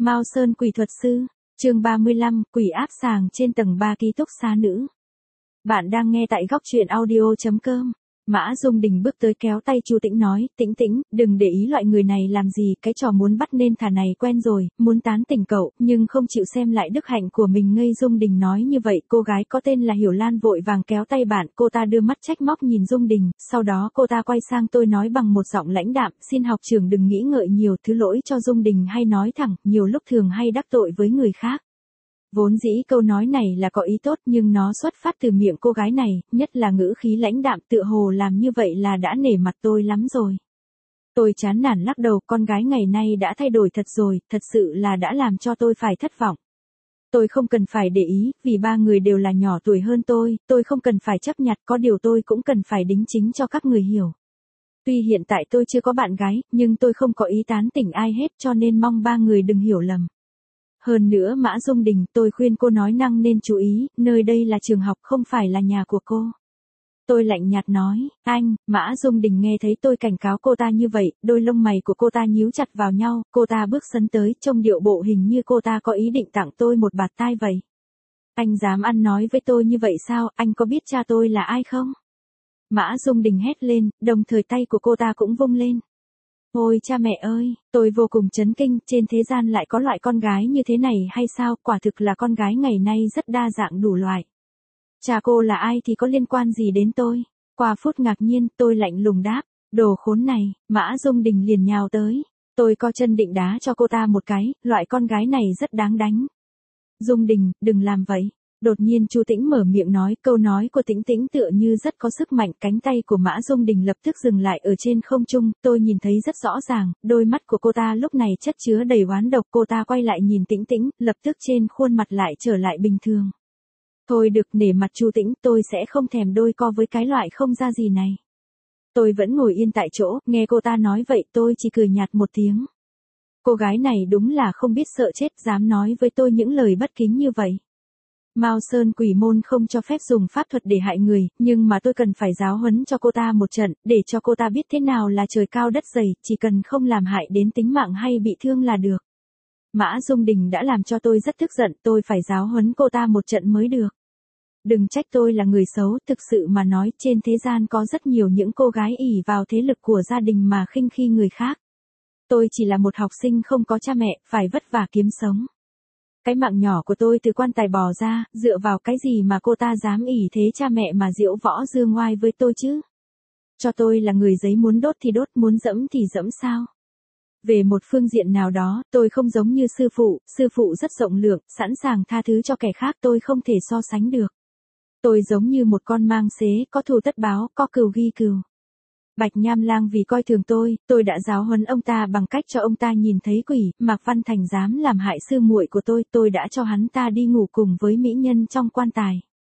Mao Sơn quỷ thuật sư, chương 35, quỷ áp sàng trên tầng 3 ký túc xá nữ. Bạn đang nghe tại góc truyện audio.com. Mã Dung Đình bước tới kéo tay Chu Tĩnh nói, Tĩnh Tĩnh, đừng để ý loại người này làm gì, cái trò muốn bắt nên thả này quen rồi, muốn tán tỉnh cậu, nhưng không chịu xem lại đức hạnh của mình ngây. Dung Đình nói như vậy, cô gái có tên là Hiểu Lan vội vàng kéo tay bạn, cô ta đưa mắt trách móc nhìn Dung Đình, sau đó cô ta quay sang tôi nói bằng một giọng lãnh đạm, xin học trưởng đừng nghĩ ngợi nhiều, thứ lỗi cho Dung Đình hay nói thẳng, nhiều lúc thường hay đắc tội với người khác. Vốn dĩ câu nói này là có ý tốt nhưng nó xuất phát từ miệng cô gái này, nhất là ngữ khí lãnh đạm tựa hồ làm như vậy là đã nể mặt tôi lắm rồi. Tôi chán nản lắc đầu, con gái ngày nay đã thay đổi thật rồi, thật sự là đã làm cho tôi phải thất vọng. Tôi không cần phải để ý, vì ba người đều là nhỏ tuổi hơn tôi không cần phải chấp nhặt, có điều tôi cũng cần phải đính chính cho các người hiểu. Tuy hiện tại tôi chưa có bạn gái, nhưng tôi không có ý tán tỉnh ai hết cho nên mong ba người đừng hiểu lầm. Hơn nữa Mã Dung Đình, tôi khuyên cô nói năng nên chú ý, nơi đây là trường học không phải là nhà của cô. Tôi lạnh nhạt nói, anh. Mã Dung Đình nghe thấy tôi cảnh cáo cô ta như vậy, đôi lông mày của cô ta nhíu chặt vào nhau, cô ta bước sân tới, trông điệu bộ hình như cô ta có ý định tặng tôi một bạt tai vậy. Anh dám ăn nói với tôi như vậy sao, anh có biết cha tôi là ai không? Mã Dung Đình hét lên, đồng thời tay của cô ta cũng vung lên. Ôi cha mẹ ơi, tôi vô cùng chấn kinh, trên thế gian lại có loại con gái như thế này hay sao, quả thực là con gái ngày nay rất đa dạng đủ loại. Cha cô là ai thì có liên quan gì đến tôi? Qua phút ngạc nhiên, tôi lạnh lùng đáp, đồ khốn này. Mã Dung Đình liền nhào tới. Tôi co chân định đá cho cô ta một cái, loại con gái này rất đáng đánh. Dung Đình, đừng làm vậy. Đột nhiên Chu Tĩnh mở miệng nói, câu nói của Tĩnh Tĩnh tựa như rất có sức mạnh, cánh tay của Mã Dung Đình lập tức dừng lại ở trên không trung, tôi nhìn thấy rất rõ ràng, đôi mắt của cô ta lúc này chất chứa đầy oán độc, cô ta quay lại nhìn Tĩnh Tĩnh, lập tức trên khuôn mặt lại trở lại bình thường. Thôi được, nể mặt Chu Tĩnh, tôi sẽ không thèm đôi co với cái loại không ra gì này. Tôi vẫn ngồi yên tại chỗ, nghe cô ta nói vậy tôi chỉ cười nhạt một tiếng. Cô gái này đúng là không biết sợ chết, dám nói với tôi những lời bất kính như vậy. Mao Sơn quỷ môn không cho phép dùng pháp thuật để hại người, nhưng mà tôi cần phải giáo huấn cho cô ta một trận, để cho cô ta biết thế nào là trời cao đất dày, chỉ cần không làm hại đến tính mạng hay bị thương là được. Mã Dung Đình đã làm cho tôi rất tức giận, tôi phải giáo huấn cô ta một trận mới được. Đừng trách tôi là người xấu, thực sự mà nói, trên thế gian có rất nhiều những cô gái ỷ vào thế lực của gia đình mà khinh khi người khác. Tôi chỉ là một học sinh không có cha mẹ, phải vất vả kiếm sống. Cái mạng nhỏ của tôi từ quan tài bò ra, dựa vào cái gì mà cô ta dám ỷ thế cha mẹ mà diễu võ dương ngoai với tôi chứ? Cho tôi là người giấy, muốn đốt thì đốt, muốn dẫm thì dẫm sao? Về một phương diện nào đó, tôi không giống như sư phụ rất rộng lượng, sẵn sàng tha thứ cho kẻ khác, tôi không thể so sánh được. Tôi giống như một con mang xế, có thù tất báo, có cừu ghi cừu. Bạch Nham Lang vì coi thường tôi đã giáo huấn ông ta bằng cách cho ông ta nhìn thấy quỷ, Mạc Văn Thành dám làm hại sư muội của tôi đã cho hắn ta đi ngủ cùng với mỹ nhân trong quan tài.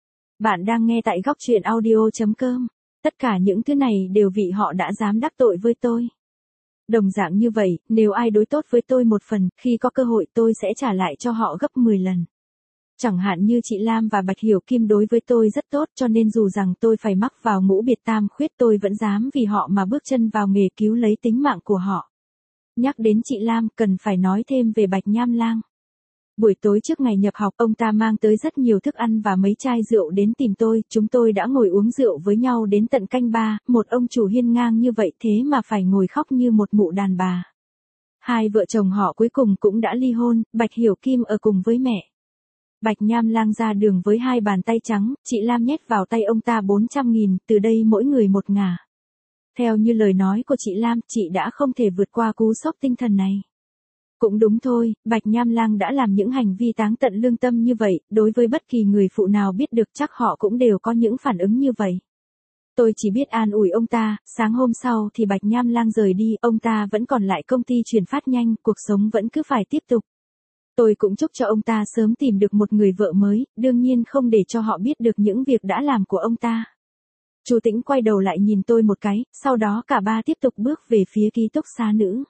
Bạn đang nghe tại góc truyện audio.com. Tất cả những thứ này đều vì họ đã dám đắc tội với tôi. Đồng dạng như vậy, nếu ai đối tốt với tôi một phần, khi có cơ hội tôi sẽ trả lại cho họ gấp 10 lần. Chẳng hạn như chị Lam và Bạch Hiểu Kim đối với tôi rất tốt, cho nên dù rằng tôi phải mắc vào ngũ biệt tam khuyết tôi vẫn dám vì họ mà bước chân vào nghề cứu lấy tính mạng của họ. Nhắc đến chị Lam, cần phải nói thêm về Bạch Nham Lang. Buổi tối trước ngày nhập học, ông ta mang tới rất nhiều thức ăn và mấy chai rượu đến tìm tôi, chúng tôi đã ngồi uống rượu với nhau đến tận canh ba, một ông chủ hiên ngang như vậy thế mà phải ngồi khóc như một mụ đàn bà. Hai vợ chồng họ cuối cùng cũng đã ly hôn, Bạch Hiểu Kim ở cùng với mẹ. Bạch Nham Lang ra đường với hai bàn tay trắng, chị Lam nhét vào tay ông ta 400.000, từ đây mỗi người một ngả. Theo như lời nói của chị Lam, chị đã không thể vượt qua cú sốc tinh thần này. Cũng đúng thôi, Bạch Nham Lang đã làm những hành vi táng tận lương tâm như vậy, đối với bất kỳ người phụ nào biết được chắc họ cũng đều có những phản ứng như vậy. Tôi chỉ biết an ủi ông ta, sáng hôm sau thì Bạch Nham Lang rời đi, ông ta vẫn còn lại công ty chuyển phát nhanh, cuộc sống vẫn cứ phải tiếp tục. Tôi cũng chúc cho ông ta sớm tìm được một người vợ mới, đương nhiên không để cho họ biết được những việc đã làm của ông ta. Chu Tĩnh quay đầu lại nhìn tôi một cái, sau đó cả ba tiếp tục bước về phía ký túc xá nữ.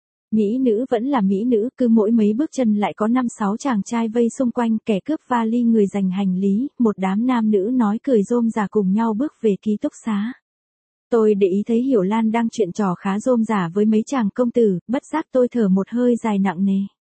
Mỹ nữ vẫn là mỹ nữ, cứ mỗi mấy bước chân lại có 5-6 chàng trai vây xung quanh, kẻ cướp vali người giành hành lý, một đám nam nữ nói cười rôm rả cùng nhau bước về ký túc xá. Tôi để ý thấy Hiểu Lan đang chuyện trò khá rôm rả với mấy chàng công tử, bất giác tôi thở một hơi dài nặng nề.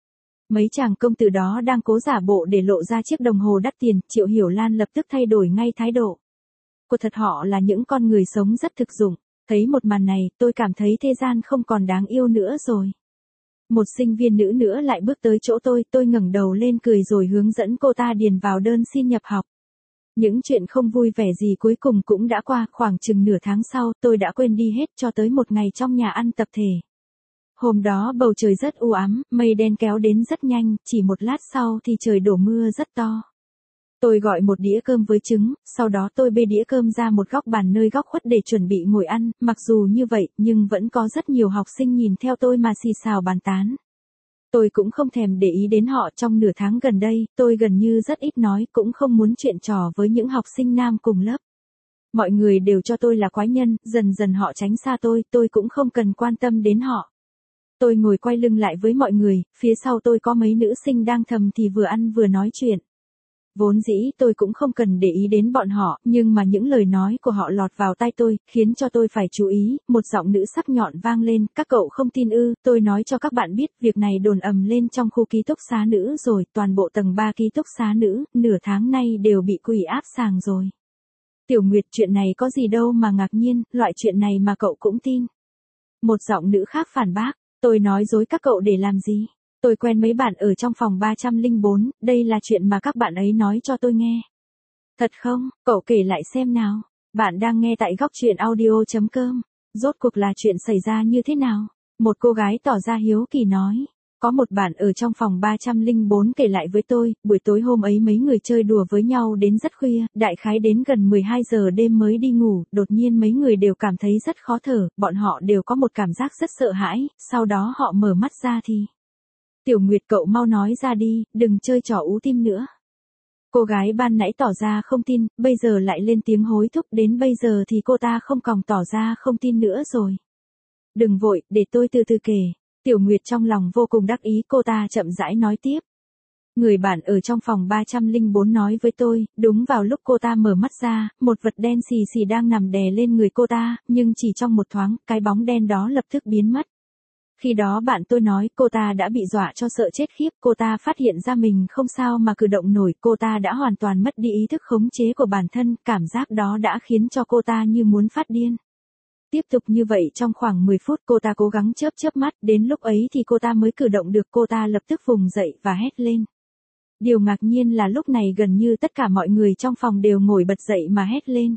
Mấy chàng công tử đó đang cố giả bộ để lộ ra chiếc đồng hồ đắt tiền, Triệu Hiểu Lan lập tức thay đổi ngay thái độ. Cô thật họ là những con người sống rất thực dụng. Thấy một màn này, tôi cảm thấy thế gian không còn đáng yêu nữa rồi. Một sinh viên nữ nữa lại bước tới chỗ tôi ngẩng đầu lên cười rồi hướng dẫn cô ta điền vào đơn xin nhập học. Những chuyện không vui vẻ gì cuối cùng cũng đã qua, khoảng chừng nửa tháng sau, tôi đã quên đi hết cho tới một ngày trong nhà ăn tập thể. Hôm đó bầu trời rất u ám, mây đen kéo đến rất nhanh, chỉ một lát sau thì trời đổ mưa rất to. Tôi gọi một đĩa cơm với trứng, sau đó tôi bê đĩa cơm ra một góc bàn nơi góc khuất để chuẩn bị ngồi ăn, mặc dù như vậy, nhưng vẫn có rất nhiều học sinh nhìn theo tôi mà xì xào bàn tán. Tôi cũng không thèm để ý đến họ. Trong nửa tháng gần đây, tôi gần như rất ít nói, cũng không muốn chuyện trò với những học sinh nam cùng lớp. Mọi người đều cho tôi là quái nhân, dần dần họ tránh xa tôi cũng không cần quan tâm đến họ. Tôi ngồi quay lưng lại với mọi người, phía sau tôi có mấy nữ sinh đang thầm thì vừa ăn vừa nói chuyện. Vốn dĩ tôi cũng không cần để ý đến bọn họ, nhưng mà những lời nói của họ lọt vào tai tôi, khiến cho tôi phải chú ý. Một giọng nữ sắc nhọn vang lên, các cậu không tin ư? Tôi nói cho các bạn biết, việc này đồn ầm lên trong khu ký túc xá nữ rồi, toàn bộ tầng 3 ký túc xá nữ, nửa tháng nay đều bị quỷ áp sàng rồi. Tiểu Nguyệt, chuyện này có gì đâu mà ngạc nhiên, loại chuyện này mà cậu cũng tin. Một giọng nữ khác phản bác, tôi nói dối các cậu để làm gì? Tôi quen mấy bạn ở trong phòng 304, đây là chuyện mà các bạn ấy nói cho tôi nghe. Thật không? Cậu kể lại xem nào. Bạn đang nghe tại góc truyện audio.com. Rốt cuộc là chuyện xảy ra như thế nào? Một cô gái tỏ ra hiếu kỳ nói. Có một bạn ở trong phòng 304 kể lại với tôi, buổi tối hôm ấy mấy người chơi đùa với nhau đến rất khuya, đại khái đến gần 12 giờ đêm mới đi ngủ, đột nhiên mấy người đều cảm thấy rất khó thở, bọn họ đều có một cảm giác rất sợ hãi, sau đó họ mở mắt ra thì... Tiểu Nguyệt, cậu mau nói ra đi, đừng chơi trò ú tim nữa. Cô gái ban nãy tỏ ra không tin, bây giờ lại lên tiếng hối thúc, đến bây giờ thì cô ta không còn tỏ ra không tin nữa rồi. Đừng vội, để tôi từ từ kể. Tiểu Nguyệt trong lòng vô cùng đắc ý, cô ta chậm rãi nói tiếp. Người bạn ở trong phòng 304 nói với tôi, đúng vào lúc cô ta mở mắt ra, một vật đen xì xì đang nằm đè lên người cô ta, nhưng chỉ trong một thoáng, cái bóng đen đó lập tức biến mất. Khi đó bạn tôi nói cô ta đã bị dọa cho sợ chết khiếp, cô ta phát hiện ra mình không sao mà cử động nổi, cô ta đã hoàn toàn mất đi ý thức khống chế của bản thân, cảm giác đó đã khiến cho cô ta như muốn phát điên. Tiếp tục như vậy trong khoảng 10 phút cô ta cố gắng chớp mắt, đến lúc ấy thì cô ta mới cử động được, cô ta lập tức vùng dậy và hét lên. Điều ngạc nhiên là lúc này gần như tất cả mọi người trong phòng đều ngồi bật dậy mà hét lên.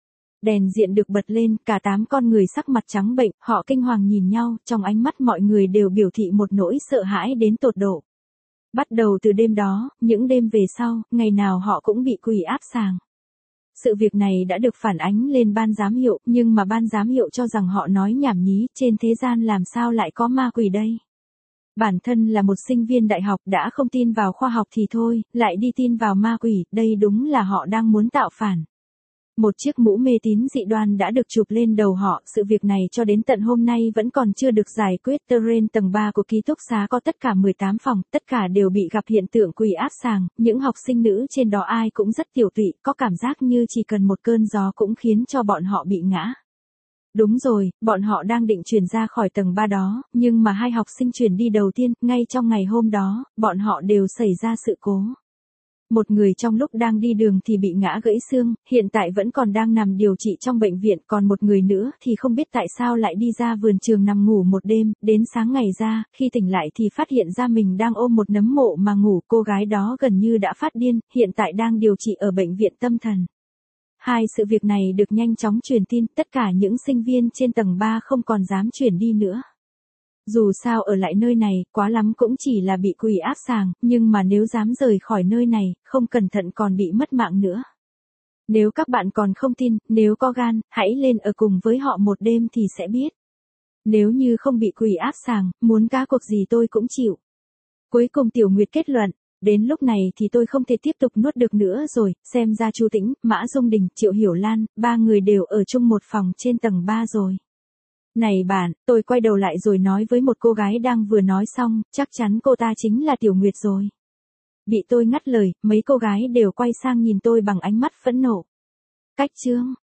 Đèn diện được bật lên, cả 8 con người sắc mặt trắng bệch, họ kinh hoàng nhìn nhau, trong ánh mắt mọi người đều biểu thị một nỗi sợ hãi đến tột độ. Bắt đầu từ đêm đó, những đêm về sau, ngày nào họ cũng bị quỷ áp sàng. Sự việc này đã được phản ánh lên ban giám hiệu, nhưng mà ban giám hiệu cho rằng họ nói nhảm nhí, trên thế gian làm sao lại có ma quỷ đây. Bản thân là một sinh viên đại học đã không tin vào khoa học thì thôi, lại đi tin vào ma quỷ, đây đúng là họ đang muốn tạo phản. Một chiếc mũ mê tín dị đoan đã được chụp lên đầu họ, sự việc này cho đến tận hôm nay vẫn còn chưa được giải quyết. Terrain tầng 3 của ký túc xá có tất cả 18 phòng, tất cả đều bị gặp hiện tượng quỷ áp sàng, những học sinh nữ trên đó ai cũng rất tiểu tụy, có cảm giác như chỉ cần một cơn gió cũng khiến cho bọn họ bị ngã. Đúng rồi, bọn họ đang định chuyển ra khỏi tầng 3 đó, nhưng mà 2 học sinh chuyển đi đầu tiên, ngay trong ngày hôm đó, bọn họ đều xảy ra sự cố. Một người trong lúc đang đi đường thì bị ngã gãy xương, hiện tại vẫn còn đang nằm điều trị trong bệnh viện, còn một người nữa thì không biết tại sao lại đi ra vườn trường nằm ngủ một đêm, đến sáng ngày ra, khi tỉnh lại thì phát hiện ra mình đang ôm một nấm mộ mà ngủ, cô gái đó gần như đã phát điên, hiện tại đang điều trị ở bệnh viện tâm thần. Hai sự việc này được nhanh chóng truyền tin, tất cả những sinh viên trên tầng 3 không còn dám chuyển đi nữa. Dù sao ở lại nơi này, quá lắm cũng chỉ là bị quỷ áp sàng, nhưng mà nếu dám rời khỏi nơi này, không cẩn thận còn bị mất mạng nữa. Nếu các bạn còn không tin, nếu có gan, hãy lên ở cùng với họ một đêm thì sẽ biết. Nếu như không bị quỷ áp sàng, muốn cá cuộc gì tôi cũng chịu. Cuối cùng Tiểu Nguyệt kết luận, đến lúc này thì tôi không thể tiếp tục nuốt được nữa rồi, xem ra Chu Tĩnh, Mã Dung Đình, Triệu Hiểu Lan, 3 người đều ở chung một phòng trên tầng 3 rồi. Này bạn, tôi quay đầu lại rồi nói với một cô gái đang vừa nói xong, chắc chắn cô ta chính là Tiểu Nguyệt rồi. Bị tôi ngắt lời, mấy cô gái đều quay sang nhìn tôi bằng ánh mắt phẫn nộ. Cách chương